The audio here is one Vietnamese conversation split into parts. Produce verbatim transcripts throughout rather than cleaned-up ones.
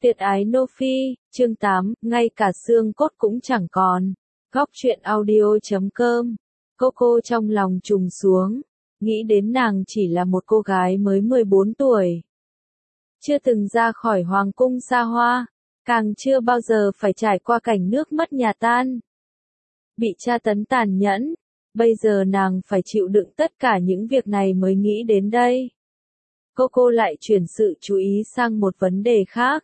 Tuyệt ái Nô Phi, chương tám, ngay cả xương cốt cũng chẳng còn. Góc truyện audio chấm com. Coco trong lòng trùng xuống, nghĩ đến nàng chỉ là một cô gái mới mười bốn tuổi. Chưa từng ra khỏi hoàng cung xa hoa, càng chưa bao giờ phải trải qua cảnh nước mất nhà tan. Bị tra tấn tàn nhẫn, bây giờ nàng phải chịu đựng tất cả những việc này mới nghĩ đến đây. Coco lại chuyển sự chú ý sang một vấn đề khác.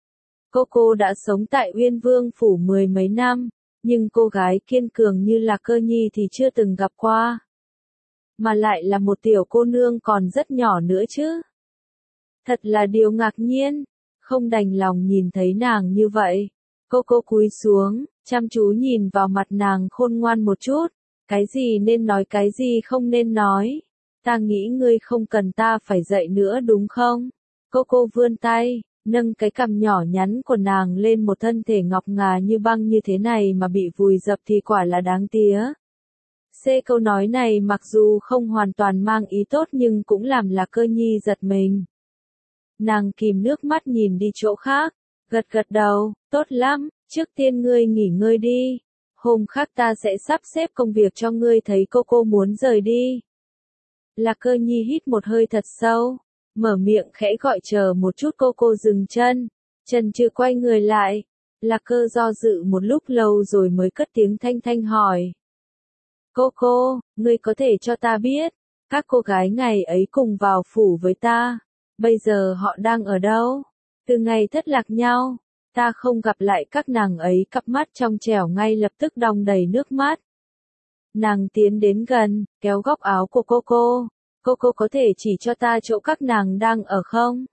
Coco đã sống tại Uyên Vương Phủ mười mấy năm, nhưng cô gái kiên cường như Lạc Cơ Nhi thì chưa từng gặp qua. Mà lại là một tiểu cô nương còn rất nhỏ nữa chứ. Thật là điều ngạc nhiên, không đành lòng nhìn thấy nàng như vậy. Coco cúi xuống, chăm chú nhìn vào mặt nàng khôn ngoan một chút. Cái gì nên nói cái gì không nên nói. Ta nghĩ ngươi không cần ta phải dạy nữa đúng không? Coco vươn tay, nâng cái cằm nhỏ nhắn của nàng lên một thân thể ngọc ngà như băng như thế này mà bị vùi dập thì quả là đáng tía. C câu nói này mặc dù không hoàn toàn mang ý tốt nhưng cũng làm Lạc Cơ Nhi giật mình. Nàng kìm nước mắt nhìn đi chỗ khác, gật gật đầu, tốt lắm, trước tiên ngươi nghỉ ngơi đi. Hôm khác ta sẽ sắp xếp công việc cho ngươi. Thấy Coco muốn rời đi. Lạc Cơ Nhi hít một hơi thật sâu, mở miệng khẽ gọi chờ một chút. Coco dừng chân, chân chưa quay người lại. Lạc Cơ do dự một lúc lâu rồi mới cất tiếng thanh thanh hỏi. Coco, ngươi có thể cho ta biết, các cô gái ngày ấy cùng vào phủ với ta, bây giờ họ đang ở đâu? Từ ngày thất lạc nhau, ta không gặp lại các nàng ấy. Cặp mắt trong trẻo ngay lập tức đong đầy nước mắt. Nàng tiến đến gần, kéo góc áo của Coco. Coco có thể chỉ cho ta chỗ các nàng đang ở không?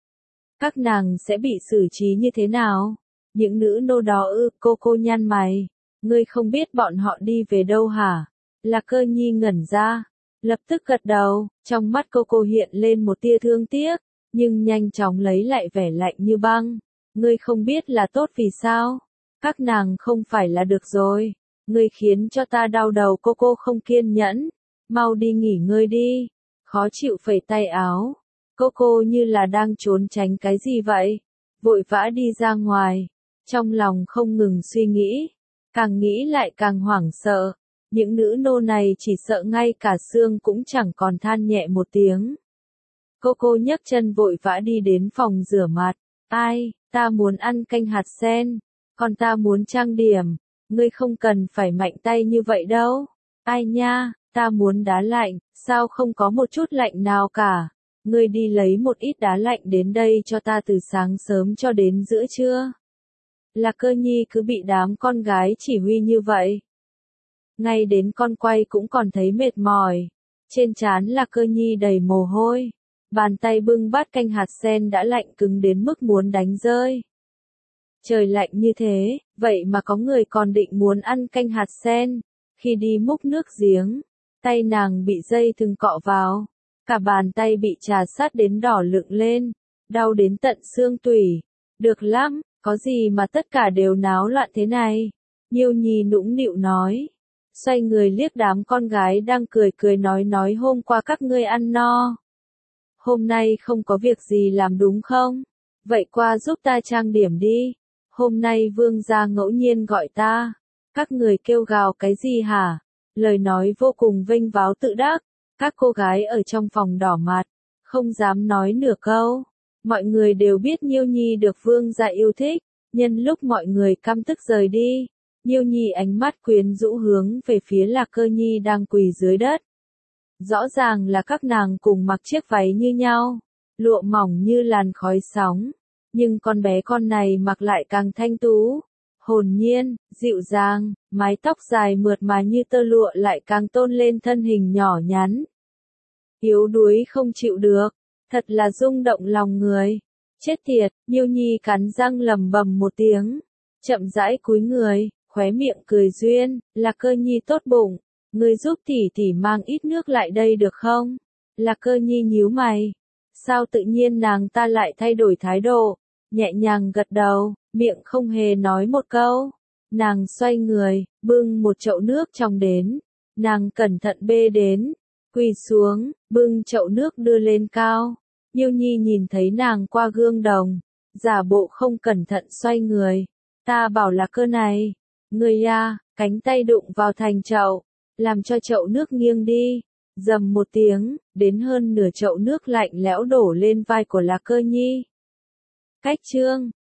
Các nàng sẽ bị xử trí như thế nào? Những nữ nô đó ư? Coco nhăn mày. Ngươi không biết bọn họ đi về đâu hả? Lạc Cơ Nhi ngẩn ra, lập tức gật đầu. Trong mắt Coco hiện lên một tia thương tiếc, nhưng nhanh chóng lấy lại vẻ lạnh như băng. Ngươi không biết là tốt vì sao? Các nàng không phải là được rồi. Ngươi khiến cho ta đau đầu. Coco không kiên nhẫn. Mau đi nghỉ ngơi đi. Khó chịu phẩy tay áo. Coco như là đang trốn tránh cái gì vậy. Vội vã đi ra ngoài. Trong lòng không ngừng suy nghĩ. Càng nghĩ lại càng hoảng sợ. Những nữ nô này chỉ sợ ngay cả xương cũng chẳng còn. Than nhẹ một tiếng. Coco nhấc chân vội vã đi đến phòng rửa mặt. Ai, ta muốn ăn canh hạt sen. Còn ta muốn trang điểm. Ngươi không cần phải mạnh tay như vậy đâu. Ai nha, ta muốn đá lạnh. Sao không có một chút lạnh nào cả? Ngươi đi lấy một ít đá lạnh đến đây cho ta từ sáng sớm cho đến giữa trưa. Lạc Cơ Nhi cứ bị đám con gái chỉ huy như vậy. Ngay đến con quay cũng còn thấy mệt mỏi. Trên trán Lạc Cơ Nhi đầy mồ hôi. Bàn tay bưng bát canh hạt sen đã lạnh cứng đến mức muốn đánh rơi. Trời lạnh như thế, vậy mà có người còn định muốn ăn canh hạt sen. Khi đi múc nước giếng, tay nàng bị dây thừng cọ vào. Cả bàn tay bị trà sát đến đỏ lựng lên, đau đến tận xương tủy. Được lắm, có gì mà tất cả đều náo loạn thế này? Nhiêu Nhi nũng nịu nói. Xoay người liếc đám con gái đang cười cười nói nói hôm qua các ngươi ăn no. Hôm nay không có việc gì làm đúng không? Vậy qua giúp ta trang điểm đi. Hôm nay vương gia ngẫu nhiên gọi ta. Các người kêu gào cái gì hả? Lời nói vô cùng vênh váo tự đắc. Các cô gái ở trong phòng đỏ mặt, không dám nói nửa câu. Mọi người đều biết Nhiêu Nhi được vương gia yêu thích. Nhân lúc mọi người căm tức rời đi, Nhiêu Nhi ánh mắt quyến rũ hướng về phía Lạc Cơ Nhi đang quỳ dưới đất. Rõ ràng là các nàng cùng mặc chiếc váy như nhau, lụa mỏng như làn khói sóng. Nhưng con bé con này mặc lại càng thanh tú, hồn nhiên, dịu dàng, mái tóc dài mượt mà như tơ lụa lại càng tôn lên thân hình nhỏ nhắn. Yếu đuối không chịu được, thật là rung động lòng người. Chết tiệt, Nhiêu Nhi cắn răng lầm bầm một tiếng, chậm rãi cúi người, khóe miệng cười duyên. Lạc Cơ Nhi tốt bụng, ngươi giúp tỷ tỷ mang ít nước lại đây được không? Lạc Cơ Nhi nhíu mày, sao tự nhiên nàng ta lại thay đổi thái độ? Nhẹ nhàng gật đầu, miệng không hề nói một câu. Nàng xoay người, bưng một chậu nước trong đến. Nàng cẩn thận bê đến, quỳ xuống, bưng chậu nước đưa lên cao. Nhiêu Nhi nhìn thấy nàng qua gương đồng, giả bộ không cẩn thận xoay người. Ta bảo là cơ này. Người ya, cánh tay đụng vào thành chậu, làm cho chậu nước nghiêng đi. Dầm một tiếng, đến hơn nửa chậu nước lạnh lẽo đổ lên vai của Lạc Cơ Nhi. Cách chương